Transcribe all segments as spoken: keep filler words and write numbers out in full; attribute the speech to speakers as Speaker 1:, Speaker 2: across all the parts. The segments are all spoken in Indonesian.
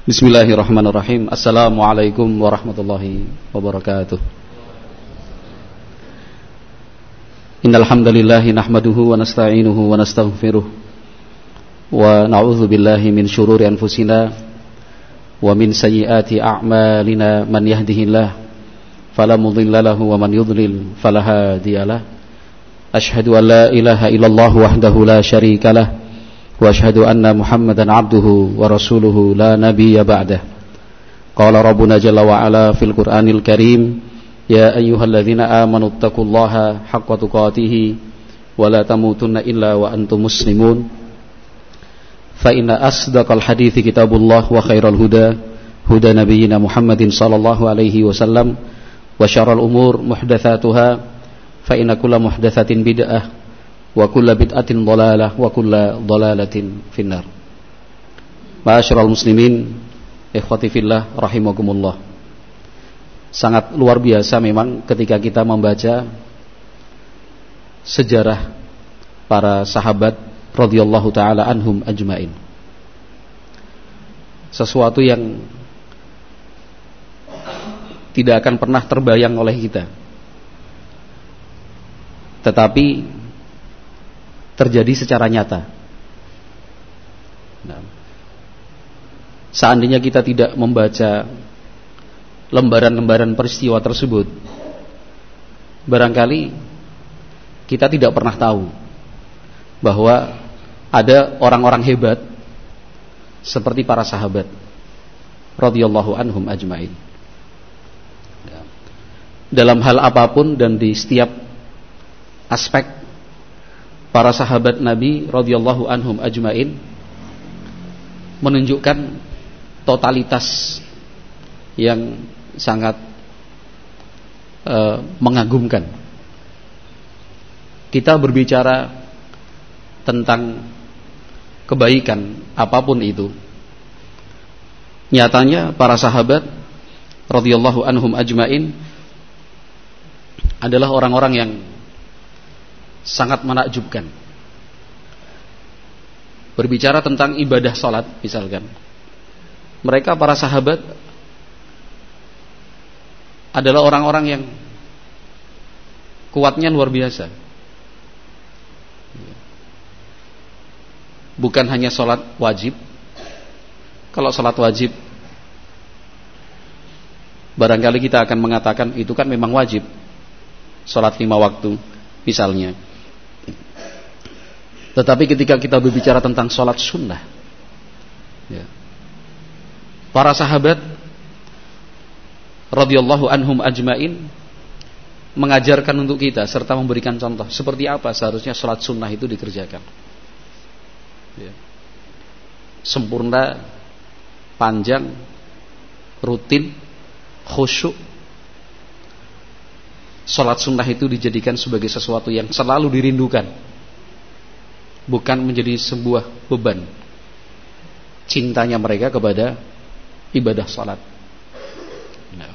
Speaker 1: Bismillahirrahmanirrahim. Assalamualaikum warahmatullahi wabarakatuh. Innal hamdalillah nahmaduhu wa nasta'inuhu wa nastaghfiruh wa na'udzu billahi min shururi anfusina wa min sayyiati a'malina. Man yahdihillahu fala mudilla lahu wa man yudlil fala hadiyalah. Asyhadu an la ilaha illallah wahdahu la syarikalah wa asyhadu anna Muhammadan abduhu wa rasuluhu la nabiyya ba'dah. Qala rabbuna jalla wa ala fil Qur'anil Karim, ya ayyuhalladzina amanu taqullaha haqqa tuqatih wa la tamutunna illa wa antum muslimun. Fa inna asdaqal hadithi kitabullah wa khairal huda huda nabiyyina Muhammadin sallallahu alaihi wasallam wa syarrul umur muhdatsatuha fa inna kulla muhdatsatin bid'ah wa kulla bid'atin dhalalah wa kulla dhalalatin finnar. Ma'asyiral muslimin, ikhwati fillah rahimakumullah. Sangat luar biasa memang ketika kita membaca sejarah para sahabat radhiyallahu taala anhum ajmain. Sesuatu yang tidak akan pernah terbayang oleh kita, tetapi terjadi secara nyata. Nah, seandainya kita tidak membaca lembaran-lembaran peristiwa tersebut, barangkali kita tidak pernah tahu bahwa ada orang-orang hebat seperti para sahabat radhiyallahu anhum ajmain. Dalam hal apapun dan di setiap aspek, para sahabat Nabi radhiyallahu anhum ajmain menunjukkan totalitas yang sangat uh, mengagumkan. Kita berbicara tentang kebaikan apapun itu, nyatanya para sahabat radhiyallahu anhum ajmain adalah orang-orang yang sangat menakjubkan. Berbicara tentang ibadah salat misalkan, mereka para sahabat adalah orang-orang yang kuatnya luar biasa. Bukan hanya salat wajib. Kalau salat wajib barangkali kita akan mengatakan itu kan memang wajib, salat lima waktu misalnya. Tetapi ketika kita berbicara tentang sholat sunnah, ya, para sahabat radhiyallahu anhum ajmain mengajarkan untuk kita serta memberikan contoh seperti apa seharusnya sholat sunnah itu dikerjakan. Ya. Sempurna, panjang, rutin, khusyuk. Sholat sunnah itu dijadikan sebagai sesuatu yang selalu dirindukan, bukan menjadi sebuah beban. Cintanya mereka kepada ibadah salat. Nah.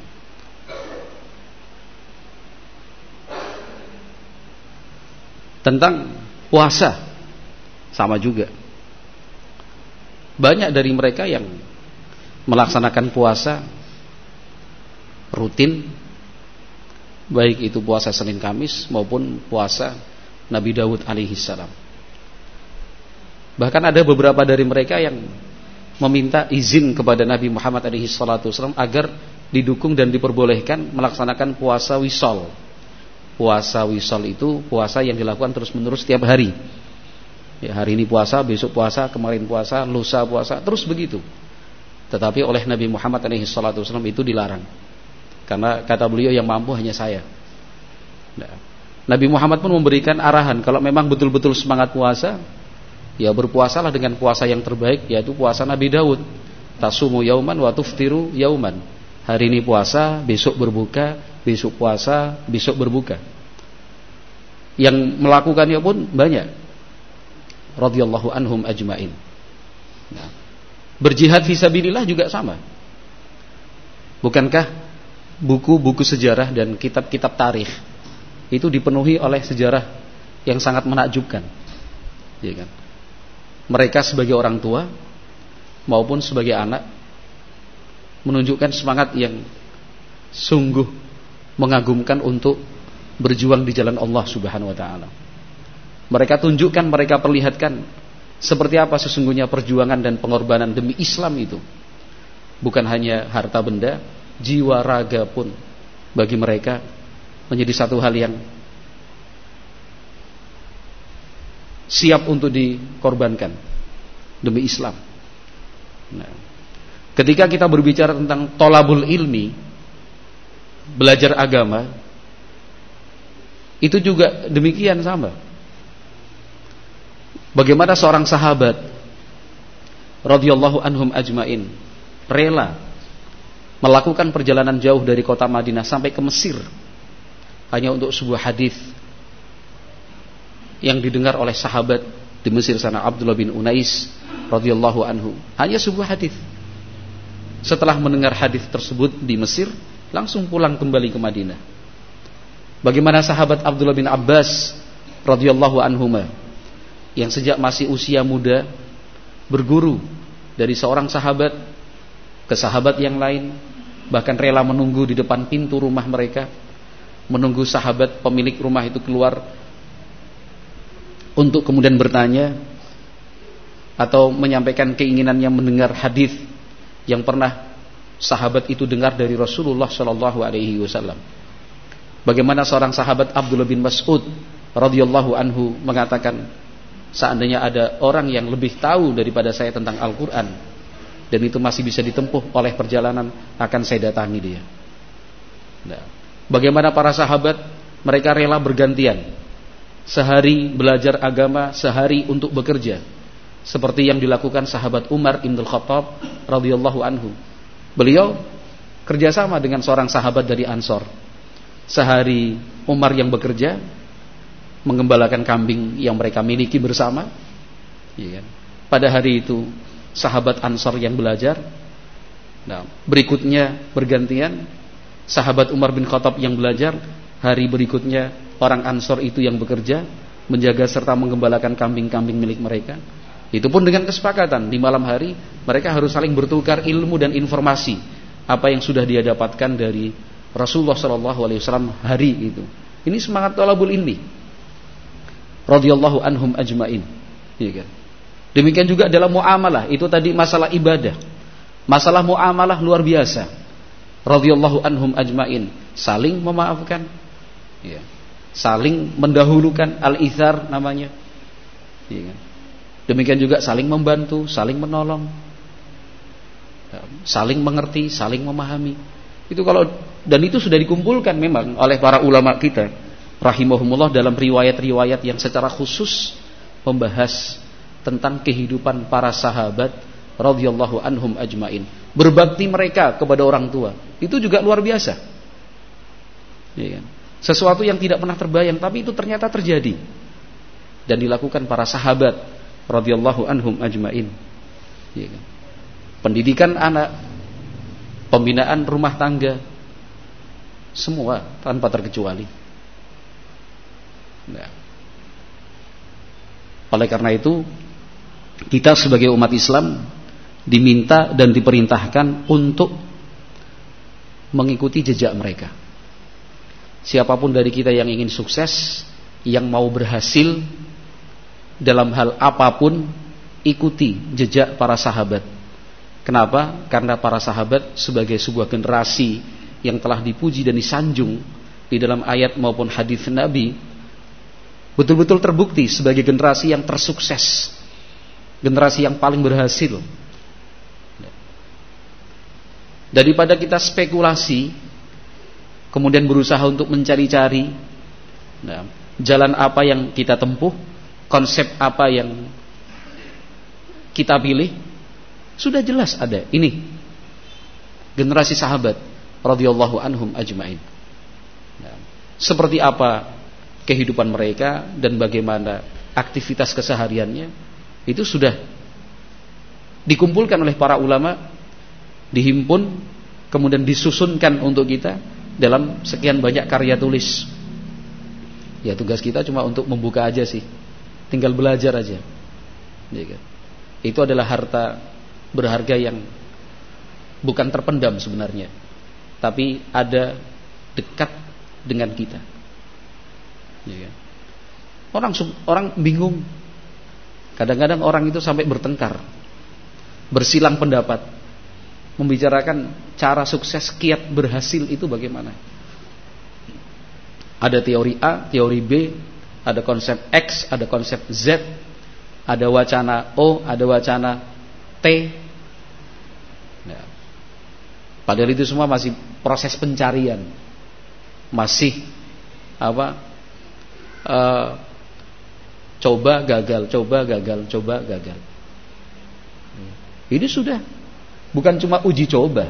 Speaker 1: Tentang puasa sama juga. Banyak dari mereka yang melaksanakan puasa rutin, baik itu puasa Senin Kamis maupun puasa Nabi Daud alaihi salam. Bahkan ada beberapa dari mereka yang meminta izin kepada Nabi Muhammad alaihi salatu wasallam agar didukung dan diperbolehkan melaksanakan puasa wisol. Puasa wisol itu puasa yang dilakukan terus-menerus setiap hari. Ya, hari ini puasa, besok puasa, kemarin puasa, lusa puasa, terus begitu. Tetapi oleh Nabi Muhammad alaihi salatu wasallam itu dilarang. Karena kata beliau yang mampu hanya saya. Nah, Nabi Muhammad pun memberikan arahan, kalau memang betul-betul semangat puasa, ya berpuasalah dengan puasa yang terbaik, yaitu puasa Nabi Daud. Tasumu yauman wa tuftiru yauman. Hari ini puasa, besok berbuka, besok puasa, besok berbuka. Yang melakukannya pun banyak, radhiyallahu anhum ajmain. Nah, berjihad fisabilillah juga sama. Bukankah buku-buku sejarah dan kitab-kitab tarikh itu dipenuhi oleh sejarah yang sangat menakjubkan, ya kan? Mereka sebagai orang tua maupun sebagai anak menunjukkan semangat yang sungguh mengagumkan untuk berjuang di jalan Allah Subhanahu wa taala. Mereka tunjukkan, mereka perlihatkan seperti apa sesungguhnya perjuangan dan pengorbanan demi Islam itu. Bukan hanya harta benda, jiwa raga pun bagi mereka menjadi satu hal yang siap untuk dikorbankan demi Islam. Nah, ketika kita berbicara tentang tolabul ilmi, belajar agama, itu juga demikian sama. Bagaimana seorang sahabat radhiyallahu anhum ajmain rela melakukan perjalanan jauh dari kota Madinah sampai ke Mesir hanya untuk sebuah hadis yang didengar oleh sahabat di Mesir sana, Abdullah bin Unais radhiyallahu anhu. Hanya sebuah hadis. Setelah mendengar hadis tersebut di Mesir, langsung pulang kembali ke Madinah. Bagaimana sahabat Abdullah bin Abbas radhiyallahu anhuma yang sejak masih usia muda berguru dari seorang sahabat ke sahabat yang lain, bahkan rela menunggu di depan pintu rumah mereka, menunggu sahabat pemilik rumah itu keluar untuk kemudian bertanya atau menyampaikan keinginannya mendengar hadis yang pernah sahabat itu dengar dari Rasulullah Shallallahu Alaihi Wasallam. Bagaimana seorang sahabat Abdullah bin Mas'ud radhiyallahu anhu mengatakan, seandainya ada orang yang lebih tahu daripada saya tentang Al-Quran dan itu masih bisa ditempuh oleh perjalanan, akan saya datangi dia. Nah, bagaimana para sahabat, mereka rela bergantian, sehari belajar agama, sehari untuk bekerja, seperti yang dilakukan sahabat Umar ibn Khattab radhiyallahu anhu. Beliau kerjasama dengan seorang sahabat dari Ansor. Sehari Umar yang bekerja menggembalakan kambing yang mereka miliki bersama, ya kan? Pada hari itu sahabat Ansor yang belajar. Nah, berikutnya bergantian sahabat Umar bin Khattab yang belajar. Hari berikutnya orang Ansor itu yang bekerja, menjaga serta menggembalakan kambing-kambing milik mereka. Itu pun dengan kesepakatan di malam hari mereka harus saling bertukar ilmu dan informasi apa yang sudah dia dapatkan dari Rasulullah Shallallahu Alaihi Wasallam hari itu. Ini semangat thalabul ilmi radhiyallahu anhum ajmain, ya kan? Demikian juga dalam muamalah, itu tadi masalah ibadah, masalah muamalah luar biasa. Radhiyallahu anhum ajmain, saling memaafkan, ya, saling mendahulukan, al-ithar namanya, ya kan? Demikian juga saling membantu, saling menolong, saling mengerti, saling memahami. Itu kalau, dan itu sudah dikumpulkan memang oleh para ulama kita rahimahumullah dalam riwayat-riwayat yang secara khusus membahas tentang kehidupan para sahabat radhiyallahu anhum ajmain. Berbakti mereka kepada orang tua itu juga luar biasa, ya kan? Sesuatu yang tidak pernah terbayang, tapi itu ternyata terjadi dan dilakukan para sahabat radhiyallahu anhum ajmain, ya kan? Pendidikan anak, pembinaan rumah tangga, semua tanpa terkecuali. Nah, oleh karena itu kita sebagai umat Islam diminta dan diperintahkan untuk mengikuti jejak mereka. Siapapun dari kita yang ingin sukses, yang mau berhasil dalam hal apapun, ikuti jejak para sahabat. Kenapa? Karena para sahabat sebagai sebuah generasi yang telah dipuji dan disanjung di dalam ayat maupun hadis Nabi, betul-betul terbukti sebagai generasi yang tersukses, generasi yang paling berhasil. Daripada kita spekulasi, kemudian berusaha untuk mencari-cari, nah, jalan apa yang kita tempuh, konsep apa yang kita pilih, sudah jelas ada. Ini generasi sahabat radhiyallahu anhum ajmain. Nah, seperti apa kehidupan mereka dan bagaimana aktivitas kesehariannya, itu sudah dikumpulkan oleh para ulama, dihimpun, kemudian disusunkan untuk kita dalam sekian banyak karya tulis. Ya, tugas kita cuma untuk membuka aja sih, tinggal belajar aja, ya kan? Itu adalah harta berharga yang bukan terpendam sebenarnya, tapi ada dekat dengan kita. Ya. Orang orang bingung. Kadang-kadang orang itu sampai bertengkar, bersilang pendapat, membicarakan cara sukses, kiat berhasil itu bagaimana. Ada teori A, teori B, ada konsep X, ada konsep Z, ada wacana O, ada wacana T. Nah, padahal itu semua masih proses pencarian, masih apa? Uh, coba gagal, coba gagal, coba gagal. Ini sudah bukan cuma uji coba,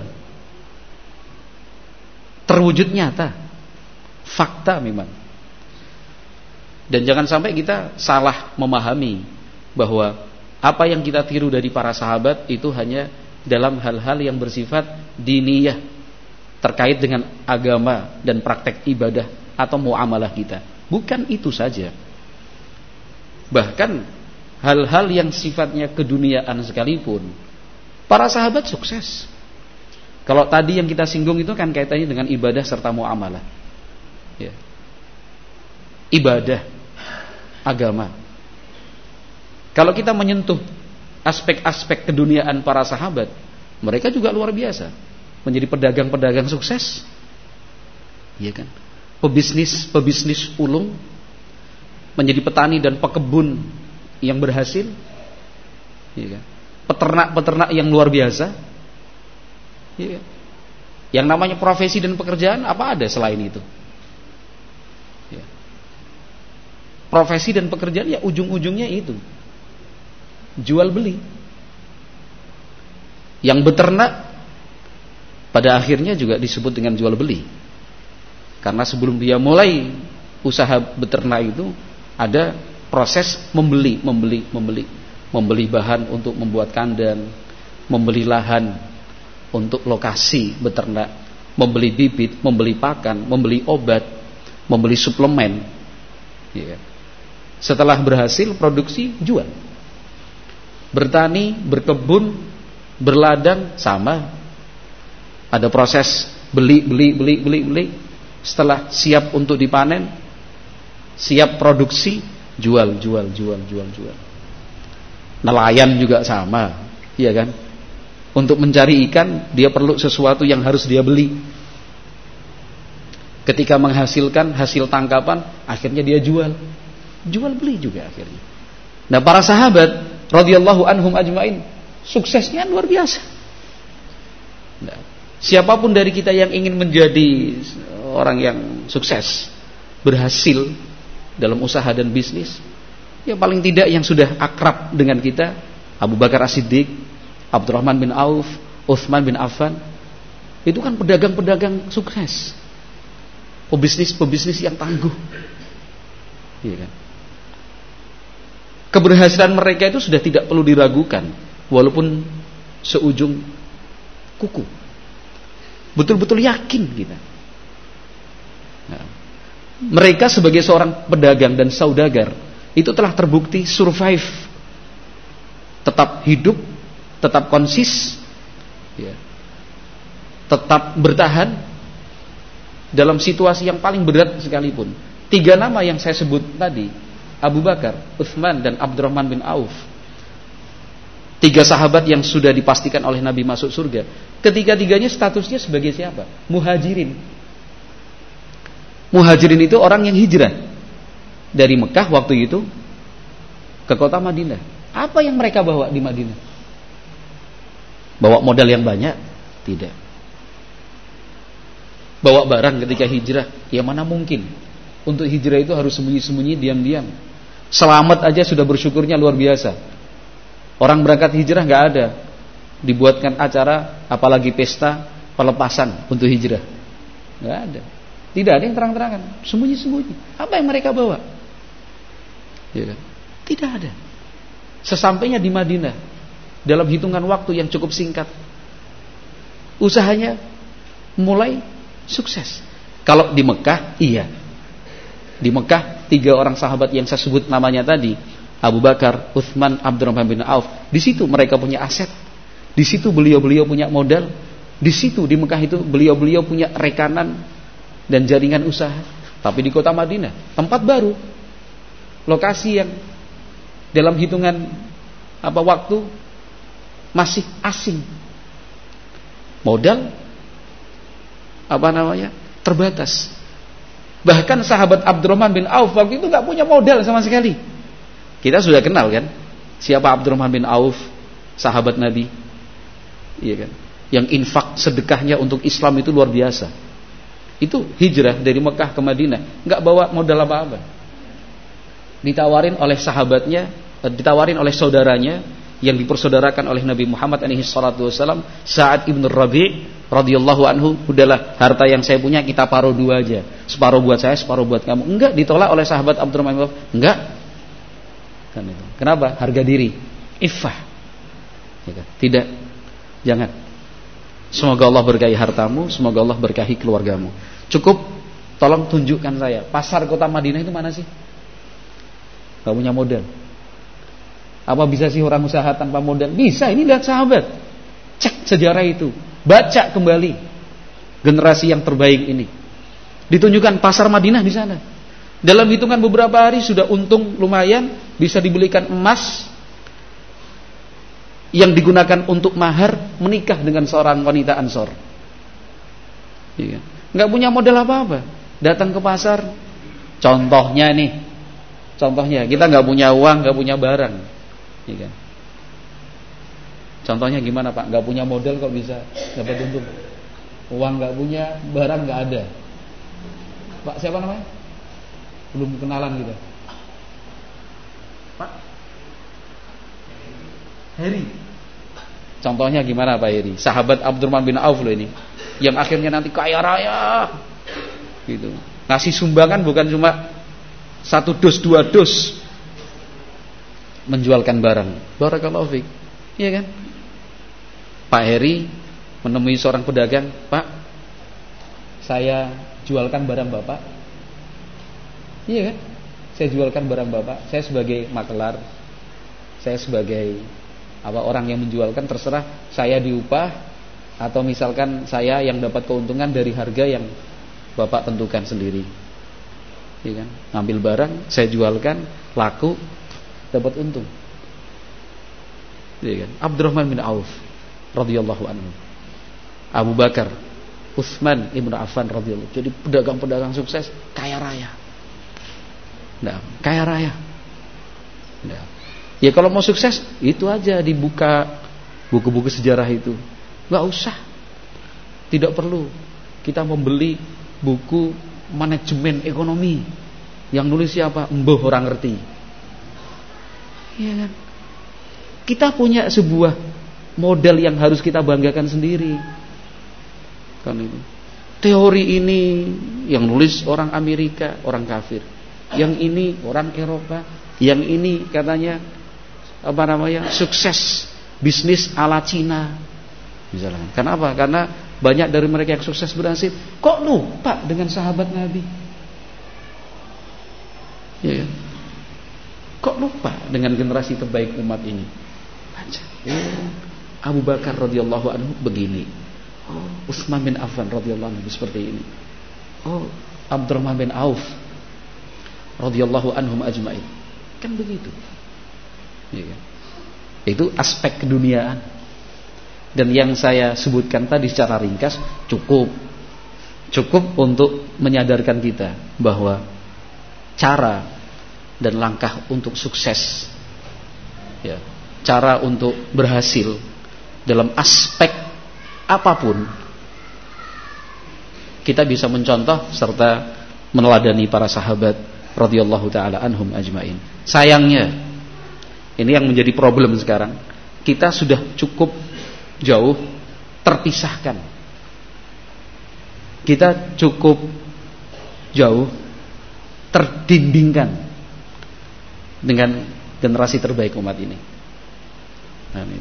Speaker 1: terwujud nyata, fakta memang. Dan jangan sampai kita salah memahami bahwa apa yang kita tiru dari para sahabat itu hanya dalam hal-hal yang bersifat diniyah, terkait dengan agama dan praktek ibadah atau muamalah kita. Bukan itu saja. Bahkan hal-hal yang sifatnya keduniaan sekalipun, para sahabat sukses. Kalau tadi yang kita singgung itu kan kaitannya dengan ibadah serta muamalah, ya. Ibadah, agama. Kalau kita menyentuh aspek-aspek keduniaan para sahabat, mereka juga luar biasa, menjadi pedagang-pedagang sukses, ya kan? Pebisnis, pebisnis ulung, menjadi petani dan pekebun yang berhasil, ya kan? Peternak-peternak yang luar biasa, ya kan? Yang namanya profesi dan pekerjaan apa ada selain itu? Ya. Profesi dan pekerjaan ya ujung-ujungnya itu jual beli. Yang beternak pada akhirnya juga disebut dengan jual beli, karena sebelum dia mulai usaha beternak itu ada proses membeli, membeli, membeli, membeli bahan untuk membuat kandang, membeli lahan untuk lokasi beternak, membeli bibit, membeli pakan, membeli obat, membeli suplemen. Ya. Setelah berhasil produksi, jual. Bertani, berkebun, berladang sama. Ada proses beli, beli, beli, beli, beli. Setelah siap untuk dipanen, siap produksi, jual, jual, jual, jual, jual. Nelayan juga sama, iya kan? Untuk mencari ikan, dia perlu sesuatu yang harus dia beli. Ketika menghasilkan hasil tangkapan, akhirnya dia jual. Jual beli juga akhirnya. Nah, para sahabat radhiyallahu anhum ajmain, suksesnya luar biasa. Nah, siapapun dari kita yang ingin menjadi orang yang sukses, berhasil dalam usaha dan bisnis, ya paling tidak yang sudah akrab dengan kita, Abu Bakar As-Siddiq, Abdurrahman bin Auf, Utsman bin Affan, itu kan pedagang-pedagang sukses, pebisnis-pebisnis yang tangguh, ya kan? Keberhasilan mereka itu sudah tidak perlu diragukan, walaupun seujung kuku. Betul-betul yakin kita. Nah, mereka sebagai seorang pedagang dan saudagar itu telah terbukti survive, tetap hidup, tetap konsis, ya, tetap bertahan dalam situasi yang paling berat sekalipun. Tiga nama yang saya sebut tadi, Abu Bakar, Utsman, dan Abdurrahman bin Auf, tiga sahabat yang sudah dipastikan oleh Nabi masuk surga. Ketiga-tiganya statusnya sebagai siapa? Muhajirin. Muhajirin itu orang yang hijrah dari Mekah waktu itu ke kota Madinah. Apa yang mereka bawa di Madinah? Bawa modal yang banyak? Tidak. Bawa barang ketika hijrah? Ya mana mungkin. Untuk hijrah itu harus sembunyi-sembunyi, diam-diam. Selamat aja sudah bersyukurnya luar biasa. Orang berangkat hijrah gak ada dibuatkan acara, apalagi pesta pelepasan untuk hijrah. Gak ada. Tidak ada yang terang-terangan, sembunyi-sembunyi. Apa yang mereka bawa? Ya kan? Tidak ada. Sesampainya di Madinah, dalam hitungan waktu yang cukup singkat, usahanya mulai sukses. Kalau di Mekah, iya. Di Mekah, tiga orang sahabat yang saya sebut namanya tadi, Abu Bakar, Utsman, Abdurrahman bin Auf, di situ mereka punya aset. Di situ beliau-beliau punya modal. Di situ di Mekah itu beliau-beliau punya rekanan dan jaringan usaha. Tapi di kota Madinah, tempat baru, lokasi yang dalam hitungan apa waktu masih asing. Modal apa namanya? Terbatas. Bahkan sahabat Abdurrahman bin Auf waktu itu nggak punya modal sama sekali. Kita sudah kenal kan? Siapa Abdurrahman bin Auf, sahabat Nabi, iya kan? Yang infak sedekahnya untuk Islam itu luar biasa. Itu hijrah dari Mekah ke Madinah, nggak bawa modal apa-apa. Ditawarin oleh sahabatnya, ditawarin oleh saudaranya yang dipersaudarakan oleh Nabi Muhammad alaihi salatu wasallam, Sa'ad ibn Rabi' radhiyallahu anhu, udahlah harta yang saya punya kita paruh dua aja, separuh buat saya, separuh buat kamu. Enggak, ditolak oleh sahabat Abdurrahman bin Auf. Enggak. Kan itu. Kenapa? Harga diri, iffah. Tidak, jangan. Semoga Allah berkahi hartamu, semoga Allah berkahi keluargamu. Cukup, tolong tunjukkan saya pasar kota Madinah itu mana sih? Gak punya modal. Apa bisa sih orang usaha tanpa modal? Bisa, ini lihat sahabat. Cek sejarah itu, baca kembali generasi yang terbaik ini. Ditunjukkan pasar Madinah di sana. Dalam hitungan beberapa hari sudah untung lumayan, bisa dibelikan emas yang digunakan untuk mahar menikah dengan seorang wanita Ansor. Iya. Nggak punya modal apa-apa, datang ke pasar. Contohnya nih, contohnya kita nggak punya uang, nggak punya barang, iya kan? Contohnya gimana Pak? Nggak punya modal kok bisa dapat untung? Uang nggak punya, barang nggak ada. Pak siapa namanya? Belum kenalan gitu. Pak Heri. Contohnya gimana Pak Heri? Sahabat Abdurrahman bin Auf loh ini, yang akhirnya nanti kaya raya gitu. Ngasih sumbangan bukan cuma satu dus, dua dus, menjualkan barang. Barakallahu fiik. Iya kan? Pak Heri menemui seorang pedagang, Pak, saya jualkan barang Bapak. Iya kan? Saya jualkan barang Bapak. Saya sebagai makelar, saya sebagai apa orang yang menjualkan, terserah saya diupah atau misalkan saya yang dapat keuntungan dari harga yang Bapak tentukan sendiri. Iya kan? Ngambil barang, saya jualkan, laku, dapat untung. Iya kan? Abdurrahman bin Auf radhiyallahu anhu, Abu Bakar, Utsman ibn Affan radhiyallahu, jadi pedagang-pedagang sukses, kaya raya. Nah, kaya raya. Nah, ya kalau mau sukses itu aja dibuka buku-buku sejarah itu, nggak usah, tidak perlu kita membeli buku manajemen ekonomi yang nulis siapa, mbah orang ngerti. Iya kan? Kita punya sebuah modal yang harus kita banggakan sendiri. Kan itu. Teori ini yang nulis orang Amerika, orang kafir. Yang ini orang Eropa, yang ini katanya apa namanya? Sukses bisnis ala Cina. Misalnya. Kenapa? Karena banyak dari mereka yang sukses berhasil. Kok lupa dengan sahabat Nabi? Ya. Kok lupa dengan generasi terbaik umat ini? Baca. Oh, Abu Bakar radhiyallahu anhu begini. Oh, Utsman bin Affan radhiyallahu anhu seperti ini. Oh, Abdurrahman bin Auf radhiyallahu anhum ajmain. Kan begitu. Ya. Itu aspek keduniaan. Dan yang saya sebutkan tadi secara ringkas cukup cukup untuk menyadarkan kita bahwa cara dan langkah untuk sukses, ya, cara untuk berhasil dalam aspek apapun, kita bisa mencontoh serta meneladani para sahabat radhiyallahu taala anhum ajmain. Sayangnya ini yang menjadi problem sekarang, kita sudah cukup jauh terpisahkan, kita cukup jauh terdindingkan dengan generasi terbaik umat ini. Nah, ini.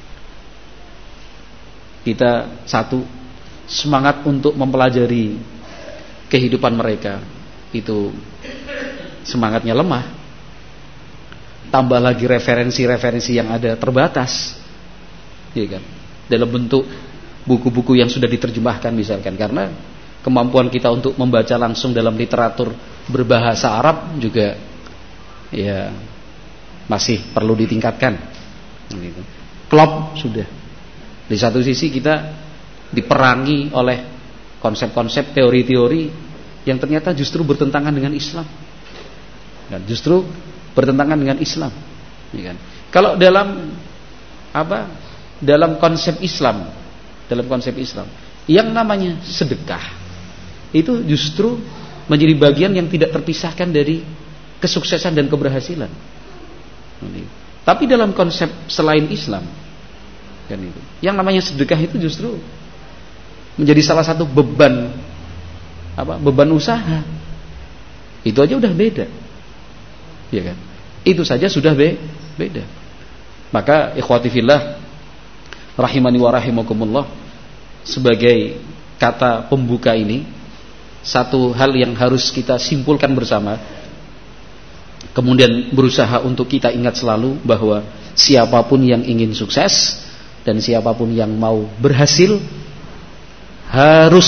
Speaker 1: Kita satu, semangat untuk mempelajari kehidupan mereka itu semangatnya lemah. Tambah lagi referensi-referensi yang ada terbatas, ya kan? Dalam bentuk buku-buku yang sudah diterjemahkan misalkan, karena kemampuan kita untuk membaca langsung dalam literatur berbahasa Arab juga ya masih perlu ditingkatkan. Klop sudah. Di satu sisi kita diperangi oleh konsep-konsep teori-teori yang ternyata justru bertentangan dengan Islam. Dan justru bertentangan dengan Islam. Ya kan? Kalau dalam apa? Dalam konsep Islam, dalam konsep Islam, yang namanya sedekah itu justru menjadi bagian yang tidak terpisahkan dari kesuksesan dan keberhasilan. Tapi dalam konsep selain Islam, kan itu, yang namanya sedekah itu justru menjadi salah satu beban apa? Beban usaha. Itu aja udah beda, ya kan? Itu saja sudah be beda. Maka ikhwati fillah, rahimani wa rahimakumullah, sebagai kata pembuka ini, satu hal yang harus kita simpulkan bersama, kemudian berusaha untuk kita ingat selalu bahwa siapapun yang ingin sukses dan siapapun yang mau berhasil harus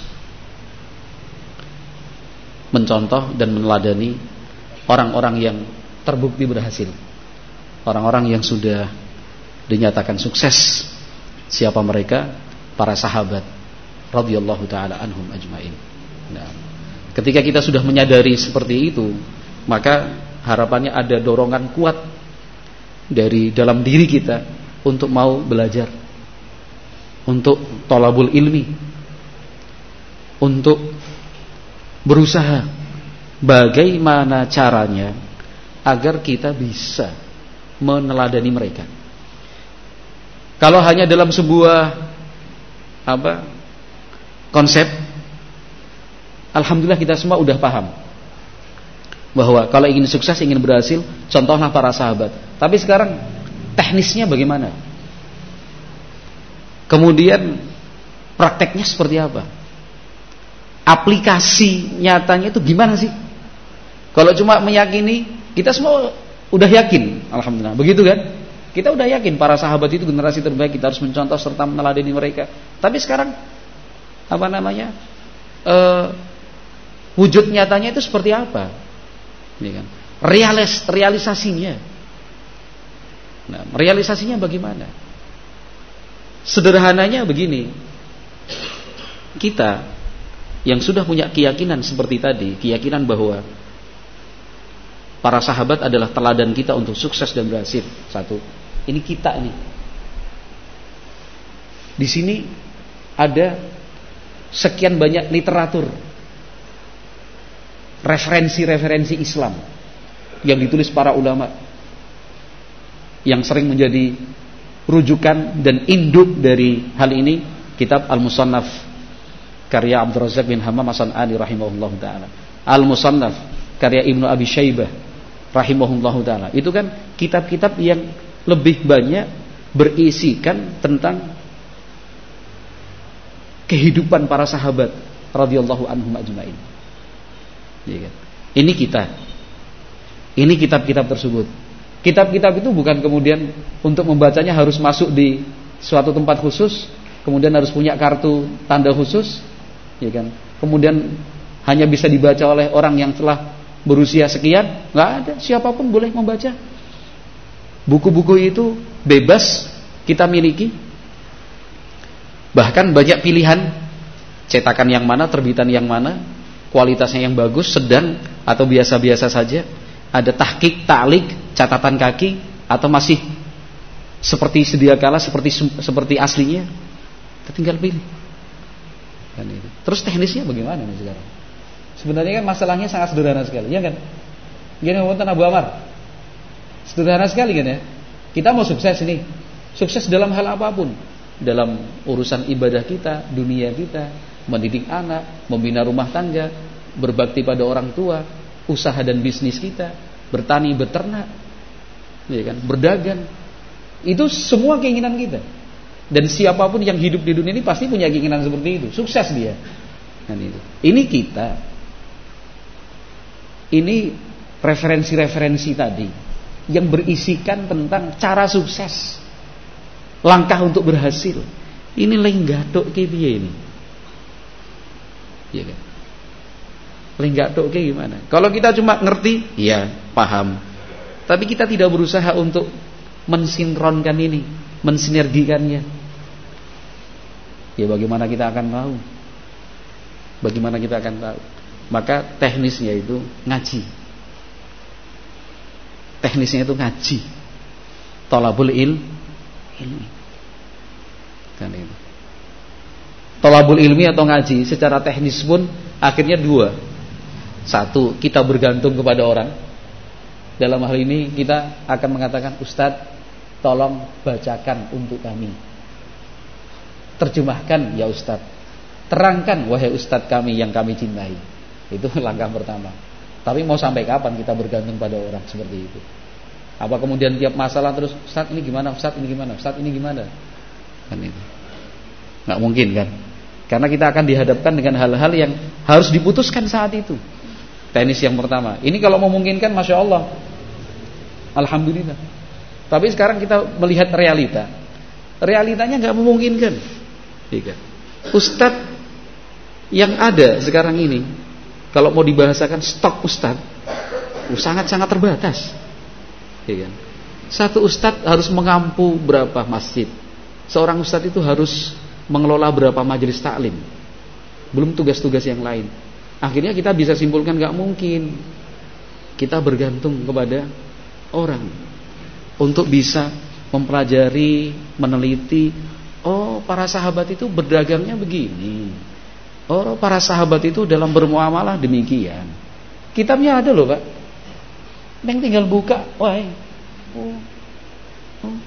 Speaker 1: mencontoh dan meneladani orang-orang yang terbukti berhasil, orang-orang yang sudah dinyatakan sukses. Siapa mereka? Para sahabat radhiyallahu taala anhum ajmain. Nah, ketika kita sudah menyadari seperti itu, maka harapannya ada dorongan kuat dari dalam diri kita untuk mau belajar, untuk thalabul ilmi, untuk berusaha bagaimana caranya agar kita bisa meneladani mereka. Kalau hanya dalam sebuah apa konsep, alhamdulillah kita semua udah paham bahwa kalau ingin sukses, ingin berhasil, contohlah para sahabat. Tapi sekarang teknisnya bagaimana? Kemudian prakteknya seperti apa? Aplikasi nyatanya itu gimana sih? Kalau cuma meyakini, kita semua udah yakin, alhamdulillah. Begitu kan? Kita udah yakin para sahabat itu generasi terbaik, kita harus mencontoh serta meneladani mereka. Tapi sekarang apa namanya? E, wujud nyatanya itu seperti apa? Ya kan? Realis, realisasinya. Nah, realisasinya bagaimana? Sederhananya begini. Kita yang sudah punya keyakinan seperti tadi, keyakinan bahwa para sahabat adalah teladan kita untuk sukses dan berhasil. Satu. Ini kita nih. Di sini ada sekian banyak literatur, referensi-referensi Islam yang ditulis para ulama, yang sering menjadi rujukan dan induk dari hal ini kitab Al-Musannaf karya Abdul Razak bin Hammam As-San'ani rahimahullah ta'ala, Al-Musannaf karya Ibnu Abi Syaibah rahimahullah ta'ala. Itu kan kitab-kitab yang lebih banyak berisikan tentang kehidupan para sahabat radhiyallahu anhum ajmain. Ya kan? Ini kita. Ini kitab-kitab tersebut. Kitab-kitab itu bukan kemudian untuk membacanya harus masuk di suatu tempat khusus, kemudian harus punya kartu tanda khusus, ya kan? Kemudian hanya bisa dibaca oleh orang yang telah berusia sekian. Nggak ada, siapapun boleh membaca. Buku-buku itu bebas kita miliki. Bahkan banyak pilihan, cetakan yang mana, terbitan yang mana, kualitasnya yang bagus, sedang, atau biasa-biasa saja. Ada tahqiq, ta'liq, catatan kaki, atau masih seperti sedia kala, seperti seperti aslinya. Kita tinggal pilih. Kan itu. Terus teknisnya bagaimana nih sekarang? Sebenarnya kan masalahnya sangat sederhana sekali, ya kan? Gini wonten Abu Amar. Sederhana sekali kan ya. Kita mau sukses ini. Sukses dalam hal apapun. Dalam urusan ibadah kita, dunia kita, mendidik anak, membina rumah tangga, berbakti pada orang tua, usaha dan bisnis kita, bertani, beternak, ya kan, berdagang. Itu semua keinginan kita. Dan siapapun yang hidup di dunia ini pasti punya keinginan seperti itu. Sukses dia. Kan itu. Ini kita. Ini referensi-referensi tadi yang berisikan tentang cara sukses, langkah untuk berhasil. Ini lenggatuk ke piye ini? Iya kan? Lenggatuk ke gimana? Kalau kita cuma ngerti, ya paham. Tapi kita tidak berusaha untuk mensinkronkan ini, mensinergikannya. Ya bagaimana kita akan tahu? Bagaimana kita akan tahu? Maka teknisnya itu ngaji. Teknisnya itu ngaji. Thalabul il, ilmi. Kan itu. Thalabul ilmi atau ngaji secara teknis pun akhirnya dua. Satu, kita bergantung kepada orang. Dalam hal ini kita akan mengatakan, Ustadz, tolong bacakan untuk kami. Terjemahkan ya Ustadz. Terangkan wahai Ustadz kami yang kami cintai. Itu langkah pertama. Tapi mau sampai kapan kita bergantung pada orang seperti itu? Apa kemudian tiap masalah terus, Ustadz ini gimana, Ustadz ini gimana, Ustadz ini gimana? Kan itu nggak mungkin kan? Karena kita akan dihadapkan dengan hal-hal yang harus diputuskan saat itu. Teknis yang pertama. Ini kalau memungkinkan, masya Allah, alhamdulillah. Tapi sekarang kita melihat realita. Realitanya nggak memungkinkan. Tiga. Ustadz yang ada sekarang ini, kalau mau dibahasakan stok ustadz, sangat-sangat terbatas. Ya kan? Satu ustadz harus mengampu berapa masjid. Seorang ustadz itu harus mengelola berapa majelis taklim. Belum tugas-tugas yang lain. Akhirnya kita bisa simpulkan gak mungkin kita bergantung kepada orang untuk bisa mempelajari, meneliti. Oh, para sahabat itu berdagangnya begini. Oh, para sahabat itu dalam bermuamalah demikian. Kitabnya ada loh, Pak. Neng tinggal buka, wah. Oh. Oh.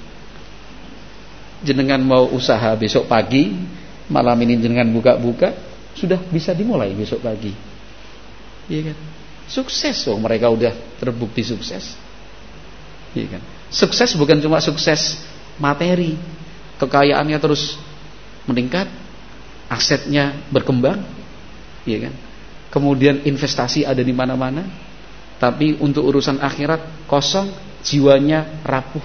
Speaker 1: Jenengan mau usaha besok pagi, malam ini jenengan buka-buka, sudah bisa dimulai besok pagi. Iya kan? Sukses, oh mereka udah terbukti sukses. Iya kan? Sukses bukan cuma sukses materi, kekayaannya terus meningkat, asetnya berkembang, iya kan? Kemudian investasi ada di mana-mana, tapi untuk urusan akhirat kosong, jiwanya rapuh.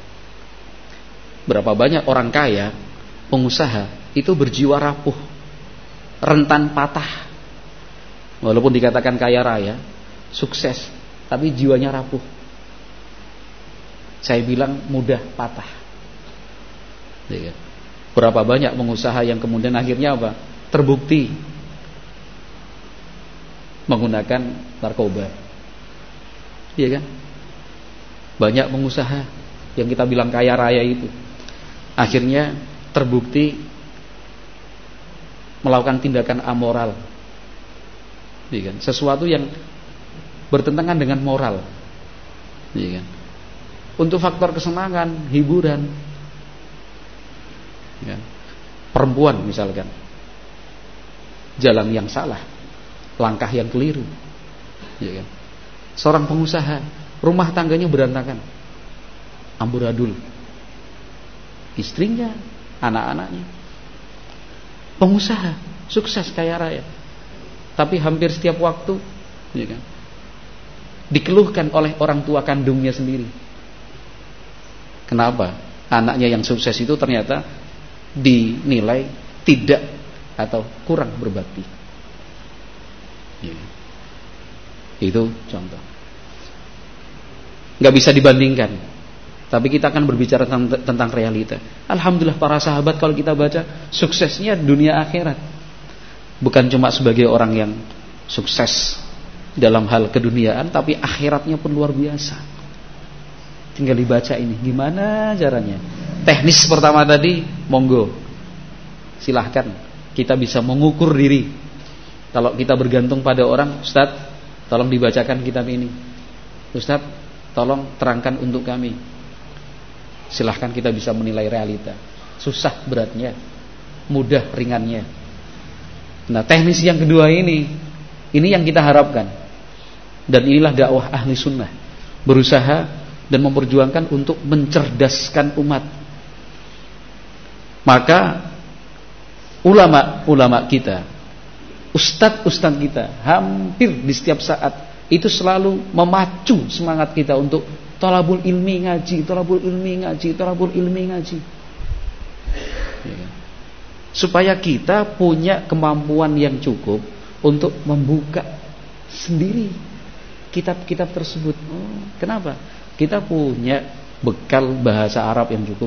Speaker 1: Berapa banyak orang kaya, pengusaha itu berjiwa rapuh, rentan patah. Walaupun dikatakan kaya raya, sukses, tapi jiwanya rapuh. Saya bilang mudah patah. Berapa banyak pengusaha yang kemudian akhirnya apa? Terbukti menggunakan narkoba. Iya kan? Banyak pengusaha yang kita bilang kaya raya itu akhirnya terbukti melakukan tindakan amoral, iya kan? Sesuatu yang bertentangan dengan moral, iya kan? Untuk faktor kesenangan, hiburan, iya kan? Perempuan misalkan, jalan yang salah, langkah yang keliru, iya kan? Seorang pengusaha, rumah tangganya berantakan, amburadul, istrinya, anak-anaknya. Pengusaha sukses kaya raya, tapi hampir setiap waktu, ya kan, dikeluhkan oleh orang tua kandungnya sendiri. Kenapa? Anaknya yang sukses itu ternyata dinilai tidak atau kurang berbakti. Ya. Itu contoh. Gak bisa dibandingkan. Tapi kita akan berbicara tentang, tentang realita. Alhamdulillah para sahabat kalau kita baca suksesnya dunia akhirat. Bukan cuma sebagai orang yang sukses dalam hal keduniaan, tapi akhiratnya pun luar biasa. Tinggal dibaca ini gimana caranya. Teknis pertama tadi, monggo. Silahkan kita bisa mengukur diri. Kalau kita bergantung pada orang, Ustadz, tolong dibacakan kitab ini. Ustadz, tolong terangkan untuk kami. Silahkan kita bisa menilai realita, susah beratnya, mudah ringannya. Nah, teknis yang kedua ini, ini yang kita harapkan. Dan inilah dakwah ahli sunnah, berusaha dan memperjuangkan untuk mencerdaskan umat. Maka ulama-ulama kita, ustadz-ustadz kita, hampir di setiap saat itu selalu memacu semangat kita untuk thalabul ilmi ngaji, thalabul ilmi ngaji, thalabul ilmi ngaji. Ya. supaya kita punya kemampuan yang cukup untuk membuka sendiri kitab-kitab tersebut. Oh, kenapa? Kita punya bekal bahasa Arab yang cukup.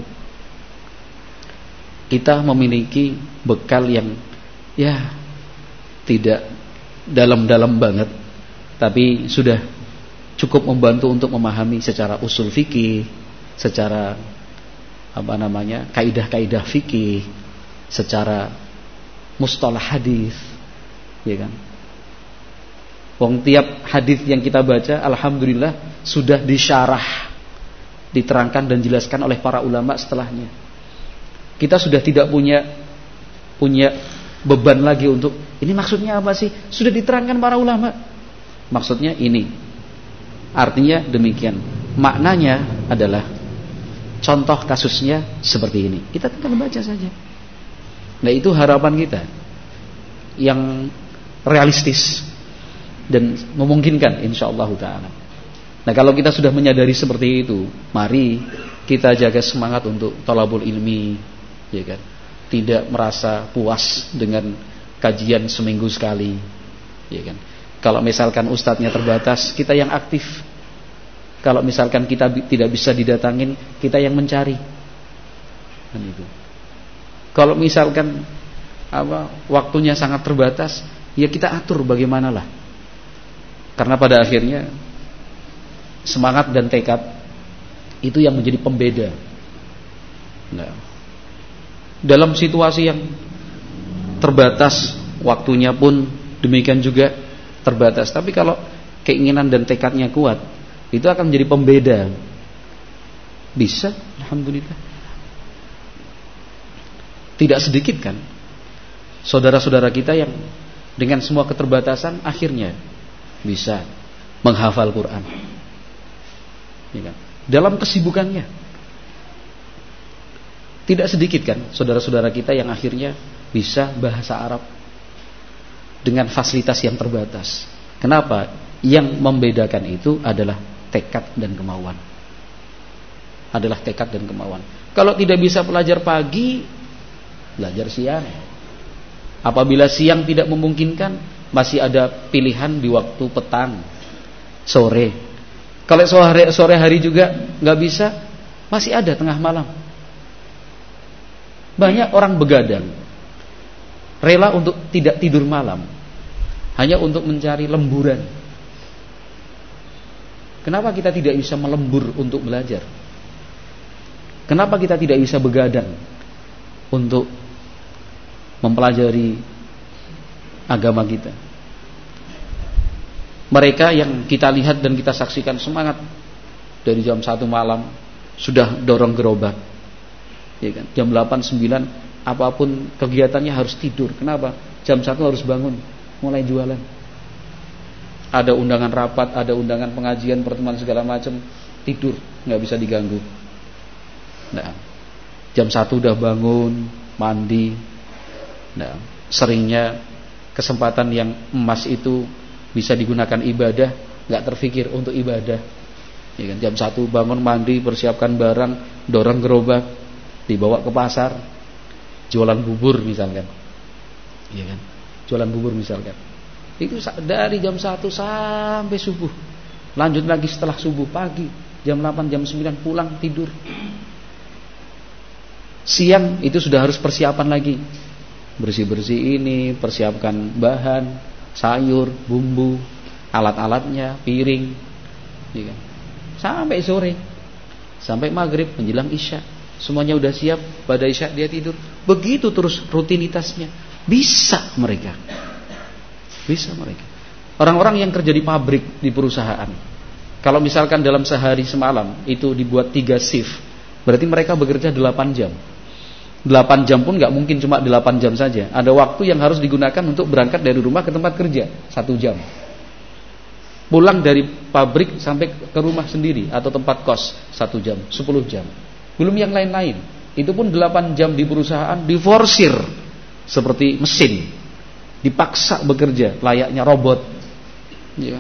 Speaker 1: Kita memiliki bekal yang ya tidak dalam-dalam banget, tapi sudah cukup membantu untuk memahami secara usul fikih, secara apa namanya kaidah-kaidah fikih, secara mustalah hadis, ya kan? Wong tiap hadis yang kita baca, alhamdulillah sudah disyarah, diterangkan dan dijelaskan oleh para ulama setelahnya. Kita sudah tidak punya punya beban lagi untuk ini maksudnya apa sih? Sudah diterangkan para ulama. Maksudnya ini. Artinya demikian. Maknanya adalah contoh kasusnya seperti ini. Kita tinggal baca saja. Nah, itu harapan kita yang realistis dan memungkinkan insyaallah taala. Nah, kalau kita sudah menyadari seperti itu, mari kita jaga semangat untuk thalabul ilmi, ya kan? Tidak merasa puas dengan kajian seminggu sekali, ya kan? Kalau misalkan ustadznya terbatas, kita yang aktif. Kalau misalkan kita tidak bisa didatangin, kita yang mencari. Dan itu. Kalau misalkan apa waktunya sangat terbatas, ya kita atur bagaimanalah. Karena pada akhirnya semangat dan tekad itu yang menjadi pembeda. Nah, dalam situasi yang terbatas, waktunya pun demikian juga terbatas. Tapi kalau keinginan dan tekadnya kuat, itu akan menjadi pembeda. Bisa, alhamdulillah. Tidak sedikit kan saudara-saudara kita yang dengan semua keterbatasan akhirnya bisa menghafal Quran, ya kan? Dalam kesibukannya. Tidak sedikit kan saudara-saudara kita yang akhirnya bisa bahasa Arab dengan fasilitas yang terbatas. Kenapa? Yang membedakan itu adalah tekad dan kemauan. Adalah tekad dan kemauan. Kalau tidak bisa belajar pagi, belajar siang. Apabila siang tidak memungkinkan, masih ada pilihan di waktu petang, sore. Kalau sore, sore hari juga nggak bisa, masih ada tengah malam. Banyak orang begadang, rela untuk tidak tidur malam, hanya untuk mencari lemburan. Kenapa kita tidak bisa melembur untuk belajar? Kenapa kita tidak bisa begadang untuk mempelajari agama kita? Mereka yang kita lihat dan kita saksikan semangat dari jam satu malam sudah dorong gerobak, ya kan? Jam delapan sembilan apapun kegiatannya harus tidur. Kenapa? Jam satu harus bangun, mulai jualan. Ada undangan rapat, ada undangan pengajian, pertemuan segala macam, tidur, nggak bisa diganggu. Nah, jam satu udah bangun, mandi. Nah, seringnya kesempatan yang emas itu bisa digunakan ibadah, nggak terfikir untuk ibadah. Ya kan? Jam satu bangun, mandi, persiapkan barang, dorong gerobak, dibawa ke pasar, jualan bubur misalkan. Ya kan? Jualan bubur misalkan. Itu dari jam satu sampai subuh. Lanjut lagi setelah subuh pagi, jam delapan, jam sembilan pulang tidur. Siang itu sudah harus persiapan lagi. Bersih-bersih ini, persiapkan bahan, sayur, bumbu, alat-alatnya, piring, ya kan? Sampai sore, sampai maghrib menjelang isya, semuanya udah siap. Pada isya dia tidur. Begitu terus rutinitasnya. Bisa mereka, bisa mereka. Orang-orang yang kerja di pabrik, di perusahaan, kalau misalkan dalam sehari semalam itu dibuat tiga shift, berarti mereka bekerja delapan jam. Delapan jam pun gak mungkin cuma delapan jam saja. Ada waktu yang harus digunakan untuk berangkat dari rumah ke tempat kerja, satu jam. Pulang dari pabrik sampai ke rumah sendiri atau tempat kos, satu jam, sepuluh jam. Belum yang lain-lain. Itu pun delapan jam di perusahaan diforsir seperti mesin, dipaksa bekerja layaknya robot, ya.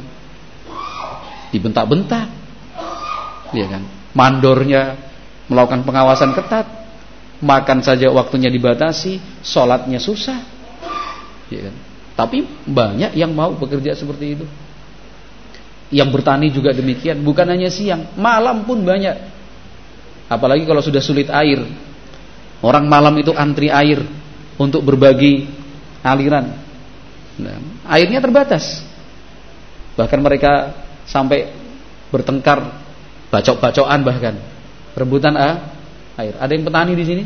Speaker 1: Dibentak-bentak, ya kan. Mandornya melakukan pengawasan ketat. makan saja waktunya dibatasi, sholatnya susah, ya kan? Tapi banyak yang mau bekerja seperti itu. Yang bertani juga demikian, bukan hanya siang, malam pun banyak. Apalagi kalau sudah sulit air, orang malam itu antri air untuk berbagi aliran. Nah, airnya terbatas. Bahkan mereka sampai bertengkar, bacok-bacokan bahkan, rebutan ah, air. Ada yang petani di sini?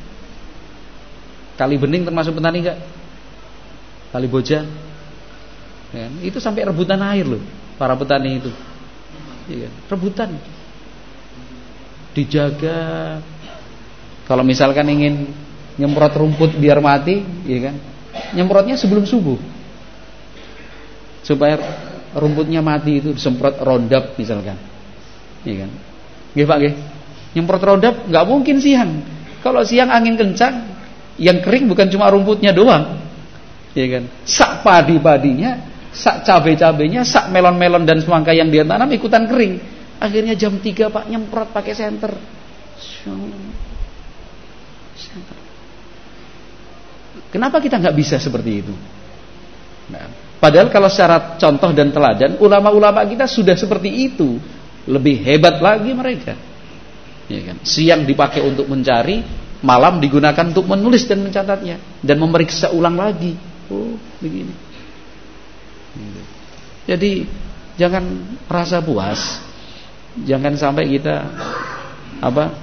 Speaker 1: Kali Bening termasuk petani enggak? Kali Boja, ya, itu sampai rebutan air loh, para petani itu, ya, rebutan, dijaga. Kalau misalkan ingin nyemprot rumput biar mati, ya kan, nyemprotnya sebelum subuh, supaya rumputnya mati itu disemprot Roundup misalkan, ya kan, nggih Pak nggih, nyemprot Roundup nggak mungkin siang. Kalau siang angin kencang, yang kering bukan cuma rumputnya doang. Ya kan, sak padi-padinya, sak cabai-cabainya, sak melon-melon dan semangka yang dia tanam ikutan kering. Akhirnya jam tiga Pak nyemprot pakai senter. Kenapa kita nggak bisa seperti itu? Nah, padahal kalau secara contoh dan teladan, ulama-ulama kita sudah seperti itu. Lebih hebat lagi mereka. Ya kan, siang dipakai untuk mencari, malam digunakan untuk menulis dan mencatatnya dan memeriksa ulang lagi. Oh, begini. Jadi jangan rasa puas, jangan sampai kita apa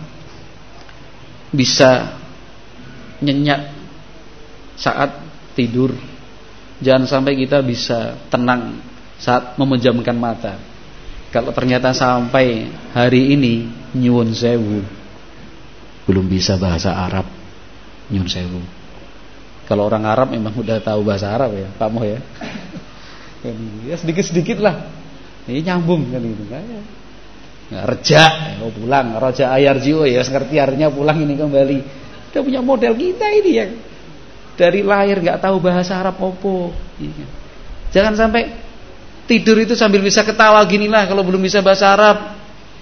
Speaker 1: bisa nyenyak saat tidur, jangan sampai kita bisa tenang saat memejamkan mata. Kalau ternyata sampai hari ini nyuwun sewu belum bisa bahasa Arab, nyuwun sewu. Kalau orang Arab memang udah tahu bahasa Arab ya, Pak Moh ya. Ya sedikit-sedikit lah. Ini nyambung kan itu. Nah, reja, oh pulang, roja ayar jiwa ya, ngerti artinya pulang ini kembali. Udah punya model kita ini yang dari lahir nggak tahu bahasa Arab opo. Jangan sampai tidur itu sambil bisa ketawa ginilah kalau belum bisa bahasa Arab.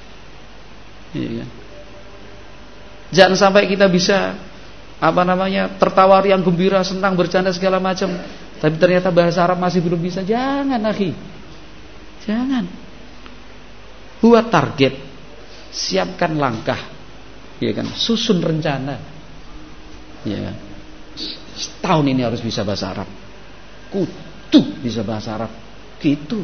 Speaker 1: Jangan sampai kita bisa apa namanya tertawa yang gembira, senang, bercanda segala macam, tapi ternyata bahasa Arab masih belum bisa. Jangan, akhi, jangan. Buat target, siapkan langkah, ya kan, susun rencana, ya kan. Setahun ini harus bisa bahasa Arab, kudu bisa bahasa Arab, gitu.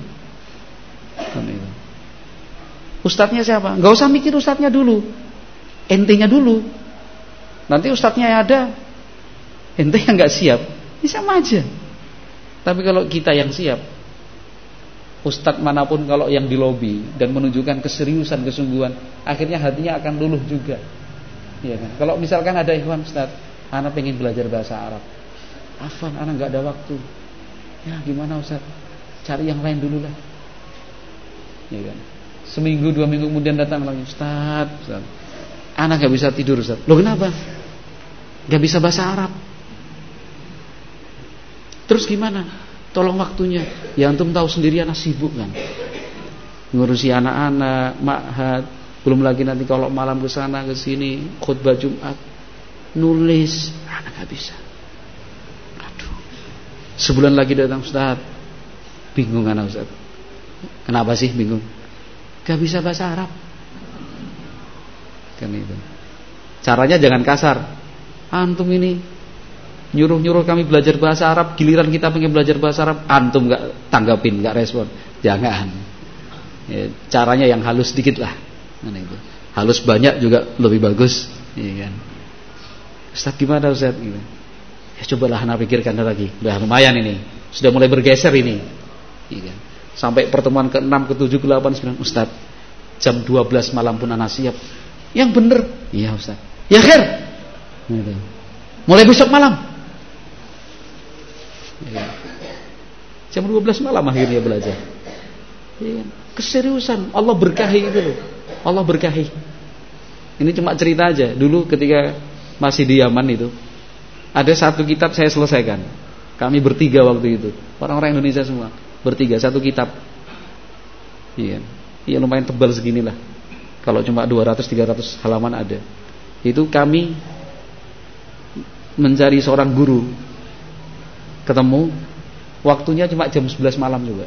Speaker 1: Ustadznya siapa? Gak usah mikir ustadznya dulu, entinya dulu. Nanti ustadznya yang ada, ente yang gak siap, ini sama aja. Tapi kalau kita yang siap, ustadz manapun kalau yang di lobi dan menunjukkan keseriusan, kesungguhan, akhirnya hatinya akan luluh juga. Ya kan? Kalau misalkan ada ikhwan, ustadz, anak pengen belajar bahasa Arab, afan, anak gak ada waktu. Ya gimana ustadz? Cari yang lain dulu lah. Ya kan? Seminggu dua minggu kemudian datang lagi, ustadz, ustadz, anak gak bisa tidur ustadz. Loh kenapa? Gak bisa bahasa Arab. Terus gimana? Tolong waktunya. Ya antum tahu sendiri anak sibuk kan, ngurusi anak-anak, ma'had, belum lagi nanti kalau malam ke sana ke sini, khutbah Jumat, nulis, anak gak bisa. Aduh. Sebulan lagi datang ustaz, bingung anak ustaz. Kenapa sih bingung? Gak bisa bahasa Arab. Kan itu. Caranya jangan kasar. Antum ini nyuruh-nyuruh kami belajar bahasa Arab, giliran kita pengen belajar bahasa Arab, antum gak tanggapin, gak respon. Jangan. Ya, caranya yang halus sedikit lah. Nah, itu. Halus banyak juga lebih bagus, ya kan. Ustaz gimana Ustaz? Gitu. Ya cobalah anak pikirkan lagi. Udah lumayan ini. Sudah mulai bergeser ini. Ya kan. Sampai pertemuan ke enam, ke tujuh, ke delapan, sembilan, Ustaz, jam dua belas malam pun anak siap. Yang bener. Iya Ustaz. Ya khair. Gitu. Mulai besok malam. Ya. Jam dua belas malam akhirnya belajar. Ya. Keseriusan, Allah berkahi itu loh. Allah berkahi. Ini cuma cerita aja. Dulu ketika masih di Yaman itu, ada satu kitab saya selesaikan. Kami bertiga waktu itu, orang-orang Indonesia semua, bertiga satu kitab. Iya. Iya lumayan tebal seginilah. Kalau cuma dua ratus tiga ratus halaman ada. Itu kami mencari seorang guru, ketemu, waktunya cuma jam sebelas malam juga.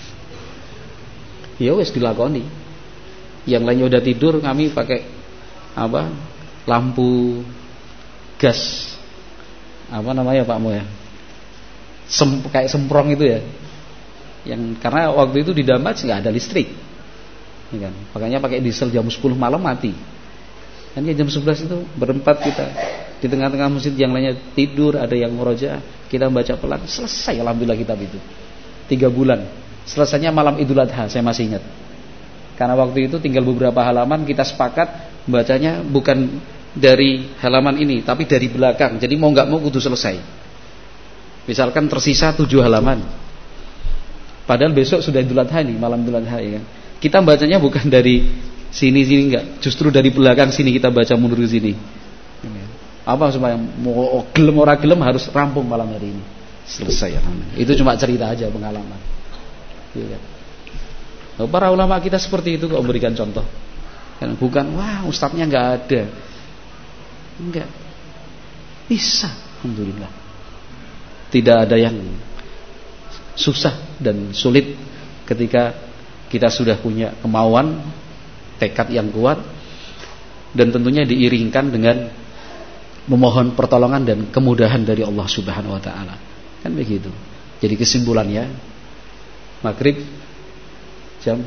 Speaker 1: Ya wes dilakoni. Yang lainnya udah tidur, kami pakai apa? Lampu gas. Apa namanya Pak Mo ya? Sem, kayak semprong itu ya. Yang karena waktu itu di Damaj nggak ada listrik. Ya kan? Makanya pakai diesel jam sepuluh malam mati. Dan ya jam sebelas itu berempat kita di tengah-tengah masjid, yang lainnya tidur, ada yang murojaah, kita baca pelan, selesai alhamdulillah kitab itu. Tiga bulan. Selesainya malam Idul Adha, saya masih ingat. Karena waktu itu tinggal beberapa halaman, kita sepakat bacanya bukan dari halaman ini, tapi dari belakang. Jadi mau nggak mau kudu selesai. Misalkan tersisa tujuh halaman, padahal besok sudah Idul Adha nih, malam Idul Adha ya kan. Kita bacanya bukan dari sini sini enggak, justru dari belakang sini kita baca mundur ke sini. Apa supaya mau gelem ora gelem harus rampung malam hari ini. Selesai ya. Itu cuma cerita aja, pengalaman. Ya kan? Para ulama kita seperti itu kok, memberikan contoh. Bukan wah ustadznya nggak ada, enggak, bisa, alhamdulillah. Tidak ada yang susah dan sulit ketika kita sudah punya kemauan, tekad yang kuat, dan tentunya diiringkan dengan memohon pertolongan dan kemudahan dari Allah Subhanahu Wa Taala. Kan begitu. Jadi kesimpulannya, maghrib jam,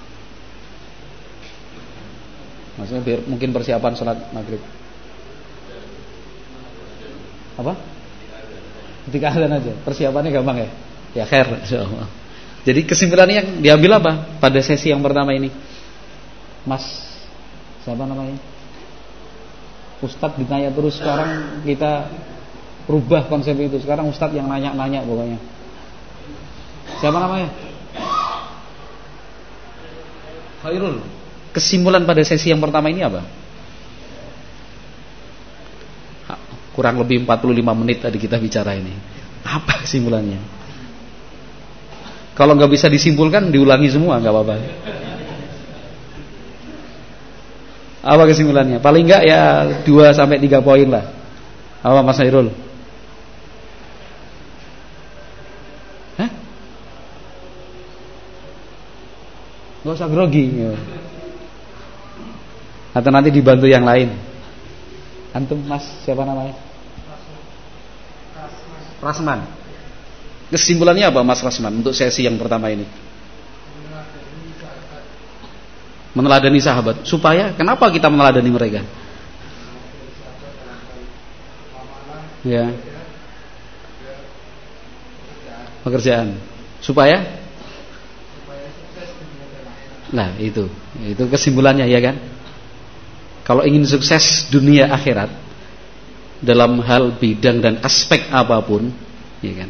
Speaker 1: maksudnya biar mungkin persiapan sholat maghrib apa? Ketika azan aja, persiapannya gampang ya? Ya khair, insyaallah. Jadi kesimpulannya yang diambil apa pada sesi yang pertama ini? Mas, siapa namanya? Ustadz ditanya terus, sekarang kita rubah konsep itu. Sekarang Ustadz yang nanya-nanya pokoknya. Siapa namanya? Khairul. Kesimpulan pada sesi yang pertama ini apa? Kurang lebih empat puluh lima menit tadi kita bicara ini. Apa kesimpulannya? Kalau nggak bisa disimpulkan, diulangi semua, nggak apa-apa. Apa kesimpulannya? Paling nggak ya dua sampai tiga poin lah. Apa Mas Khairul? Hah? Nggak usah grogi. Atau nanti dibantu yang lain. Antum Mas siapa namanya? Rasman. Kesimpulannya apa Mas Rasman untuk sesi yang pertama ini? Meneladani sahabat. Supaya kenapa kita meneladani mereka? Ya. Pekerjaan. Supaya? Nah itu, itu kesimpulannya ya kan? Kalau ingin sukses dunia akhirat dalam hal bidang dan aspek apapun, ya kan?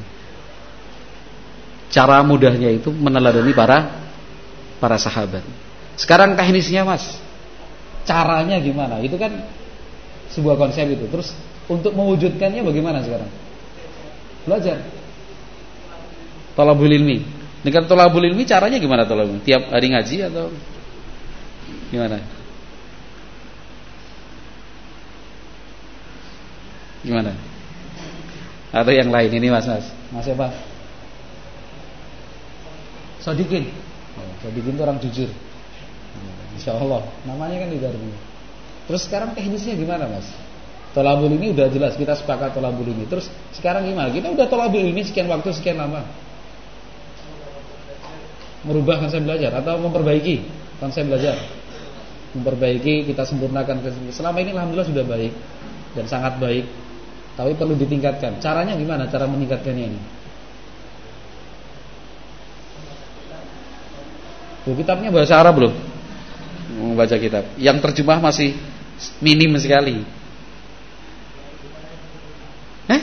Speaker 1: Cara mudahnya itu meneladani para para sahabat. Sekarang teknisnya Mas, caranya gimana? Itu kan sebuah konsep itu. Terus untuk mewujudkannya bagaimana sekarang? Belajar. Thalabul ilmi. Dengan thalabul ilmi caranya gimana thalabul? Tiap hari ngaji atau gimana? Gimana? Atau yang lain ini Mas Mas? Mas siapa? Sodikin. Oh, Sodikin itu orang jujur. Insya Allah. Namanya kan juga artinya. Terus sekarang teknisnya gimana Mas? Thalabul ini udah jelas, kita sepakat thalabul ini. Terus sekarang gimana? Kita udah thalabul ini sekian waktu, sekian lama. Merubah konsep belajar atau memperbaiki konsep belajar? Memperbaiki, kita sempurnakan. Selama ini alhamdulillah sudah baik dan sangat baik. Tapi perlu ditingkatkan. Caranya gimana? Cara meningkatkannya ini? Tuh, kitabnya bahasa Arab belum? Membaca kitab. Yang terjemah masih minim sekali. Eh?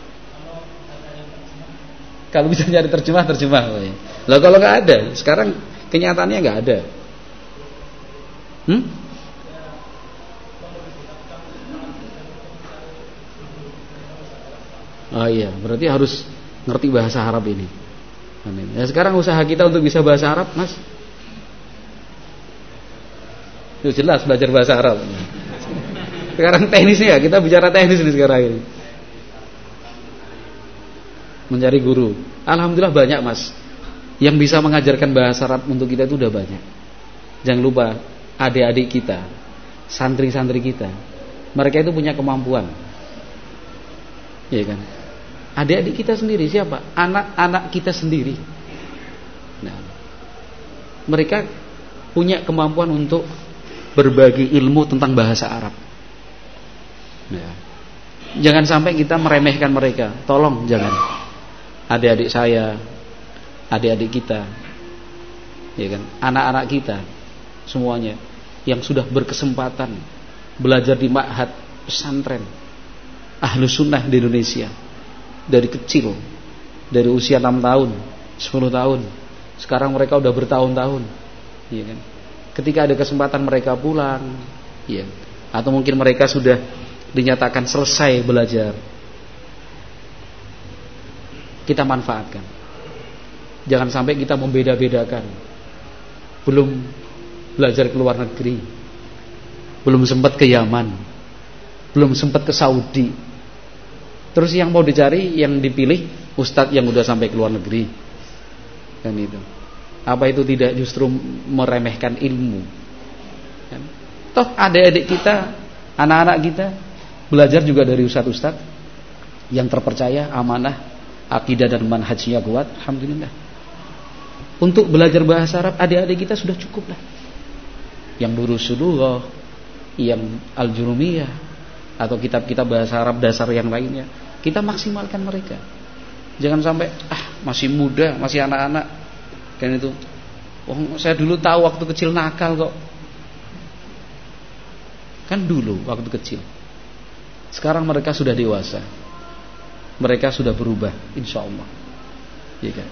Speaker 1: Kalau bisa nyari terjemah, terjemah. Lah kalau nggak ada, sekarang kenyataannya nggak ada. Hmm? Oh iya, berarti harus ngerti bahasa Arab ini. Ya, sekarang usaha kita untuk bisa bahasa Arab, Mas. Itu jelas belajar bahasa Arab. Sekarang teknisnya, kita bicara teknis ini sekarang ini. mencari guru. Alhamdulillah banyak mas, yang bisa mengajarkan bahasa Arab untuk kita itu udah banyak. Jangan lupa adik-adik kita, santri-santri kita, mereka itu punya kemampuan, ya kan? Adik-adik kita sendiri siapa? Anak-anak kita sendiri. Nah, mereka punya kemampuan untuk berbagi ilmu tentang bahasa Arab. Nah, jangan sampai kita meremehkan mereka. Tolong jangan. Adik-adik saya, adik-adik kita, ya kan, anak-anak kita semuanya yang sudah berkesempatan belajar di ma'had pesantren Ahlus Sunnah di Indonesia dari kecil, dari usia enam tahun, sepuluh tahun, sekarang mereka udah bertahun-tahun, ya kan. Ketika ada kesempatan mereka pulang, ya, atau mungkin mereka sudah dinyatakan selesai belajar, kita manfaatkan. Jangan sampai kita membeda-bedakan. Belum belajar ke luar negeri, belum sempat ke Yaman, belum sempat ke Saudi, terus yang mau dicari, yang dipilih ustadz yang udah sampai ke luar negeri, kan itu. Apa itu tidak justru meremehkan ilmu? Kan? Toh adik-adik kita, anak-anak kita belajar juga dari ustadz-ustadz yang terpercaya, amanah, akidah dan manhajnya kuat. Alhamdulillah. Untuk belajar bahasa Arab adik-adik kita sudah cukup lah. Yang durus sulughah, yang al-jurumiyah, atau kitab-kitab bahasa Arab dasar yang lainnya, kita maksimalkan mereka. Jangan sampai ah masih muda, masih anak-anak, kan itu. Oh, saya dulu tahu waktu kecil nakal kok. Kan dulu waktu kecil. Sekarang mereka sudah dewasa. Mereka sudah berubah, insya Allah, ya kan?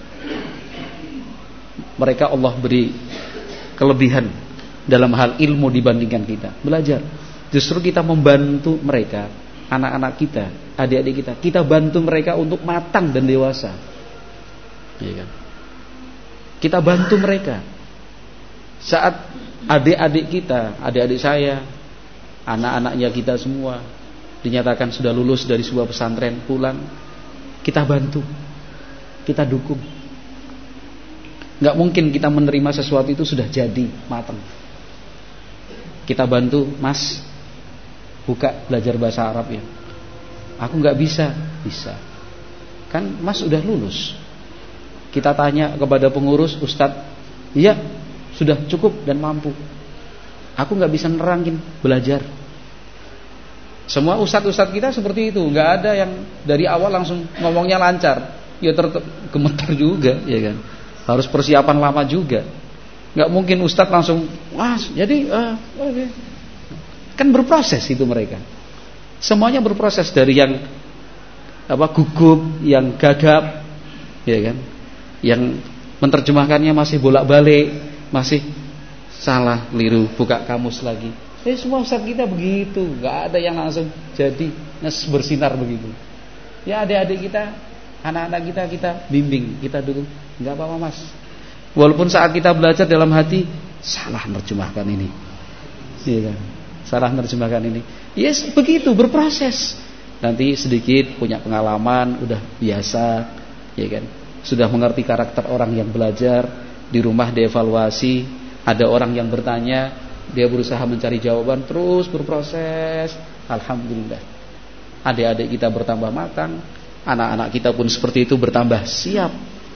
Speaker 1: Mereka Allah beri kelebihan dalam hal ilmu dibandingkan kita. Belajar, justru kita membantu mereka, anak-anak kita, adik-adik kita. Kita bantu mereka untuk matang dan dewasa, ya kan? Kita bantu mereka. Saat adik-adik kita, adik-adik saya, anak-anaknya kita semua dinyatakan sudah lulus dari sebuah pesantren pulang, kita bantu, kita dukung. Gak mungkin kita menerima sesuatu itu sudah jadi matang. Kita bantu, mas, buka belajar bahasa Arab ya. Aku gak bisa, bisa. Kan mas udah lulus. Kita tanya kepada pengurus, ustadz, iya sudah cukup dan mampu. Aku gak bisa nerangin, belajar. Semua ustadz-ustadz kita seperti itu, nggak ada yang dari awal langsung ngomongnya lancar. Ya tergemetar juga, ya kan. Harus persiapan lama juga. Nggak mungkin ustadz langsung, wah, jadi uh, okay. Kan berproses itu mereka. Semuanya berproses, dari yang apa gugup, yang gagap, ya kan, yang menerjemahkannya masih bolak-balik, masih salah, keliru, buka kamus lagi. Eh, semua ustaz kita begitu, nggak ada yang langsung jadi nes bersinar begitu. Ya adik-adik kita, anak-anak kita kita bimbing, kita dukung. Nggak apa-apa mas. Walaupun saat kita belajar dalam hati salah menerjemahkan ini, iya kan? Salah menerjemahkan ini. Yes, begitu berproses. Nanti sedikit punya pengalaman, udah biasa, ya kan? Sudah mengerti karakter orang yang belajar, di rumah dievaluasi, ada orang yang bertanya, dia berusaha mencari jawaban, terus berproses. Alhamdulillah, adik-adik kita bertambah matang, anak-anak kita pun seperti itu bertambah siap.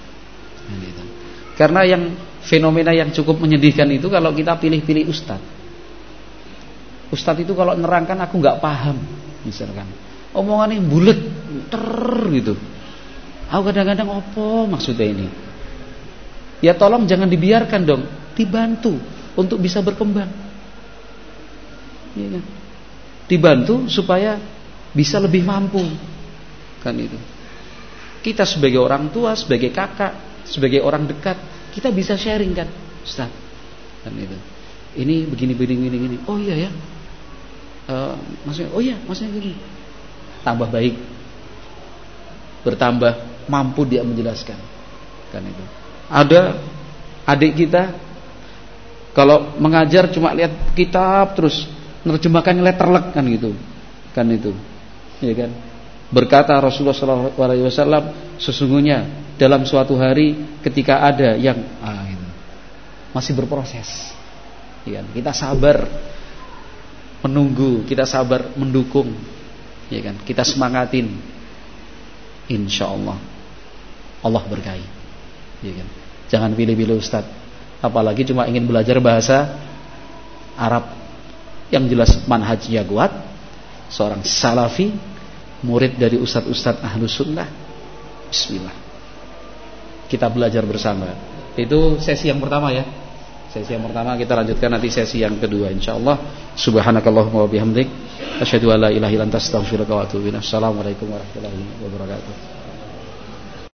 Speaker 1: Karena yang fenomena yang cukup menyedihkan itu kalau kita pilih-pilih ustadz. Ustadz itu kalau nerangkan aku nggak paham, misalkan omongannya bulet, ter gitu. Aku kadang-kadang opo maksudnya ini. Ya tolong jangan dibiarkan dong, dibantu untuk bisa berkembang, ya kan? Dibantu supaya bisa lebih mampu, kan itu. Kita sebagai orang tua, sebagai kakak, sebagai orang dekat, kita bisa sharing kan, Ustaz, kan itu. Ini begini begini begini begini. Oh iya ya, uh, maksudnya, oh iya maksudnya gini. Tambah baik, bertambah mampu dia menjelaskan, kan itu. Ada adik kita, kalau mengajar cuma lihat kitab terus nerjemahkannya letterlek kan gitu, kan itu, ya kan. Berkata Rasulullah shallallahu alaihi wasallam, sesungguhnya dalam suatu hari ketika ada yang ah, gitu, masih berproses, ya, kita sabar menunggu, kita sabar mendukung, ya kan, kita semangatin, insya Allah Allah berkahi, ya kan. Jangan pilih-pilih Ustaz, apalagi cuma ingin belajar bahasa Arab. Yang jelas manhajnya kuat, seorang salafi, murid dari ustadz-ustadz ahlus sunnah. Bismillah, kita belajar bersama. Itu sesi yang pertama ya. Sesi yang pertama, kita lanjutkan nanti sesi yang kedua insyaallah. Subhanakallahumma wa bihamdik, asyhadu an la ilaha illa anta, astaghfiruka wa atubu ilaik. Assalamualaikum warahmatullahi wabarakatuh.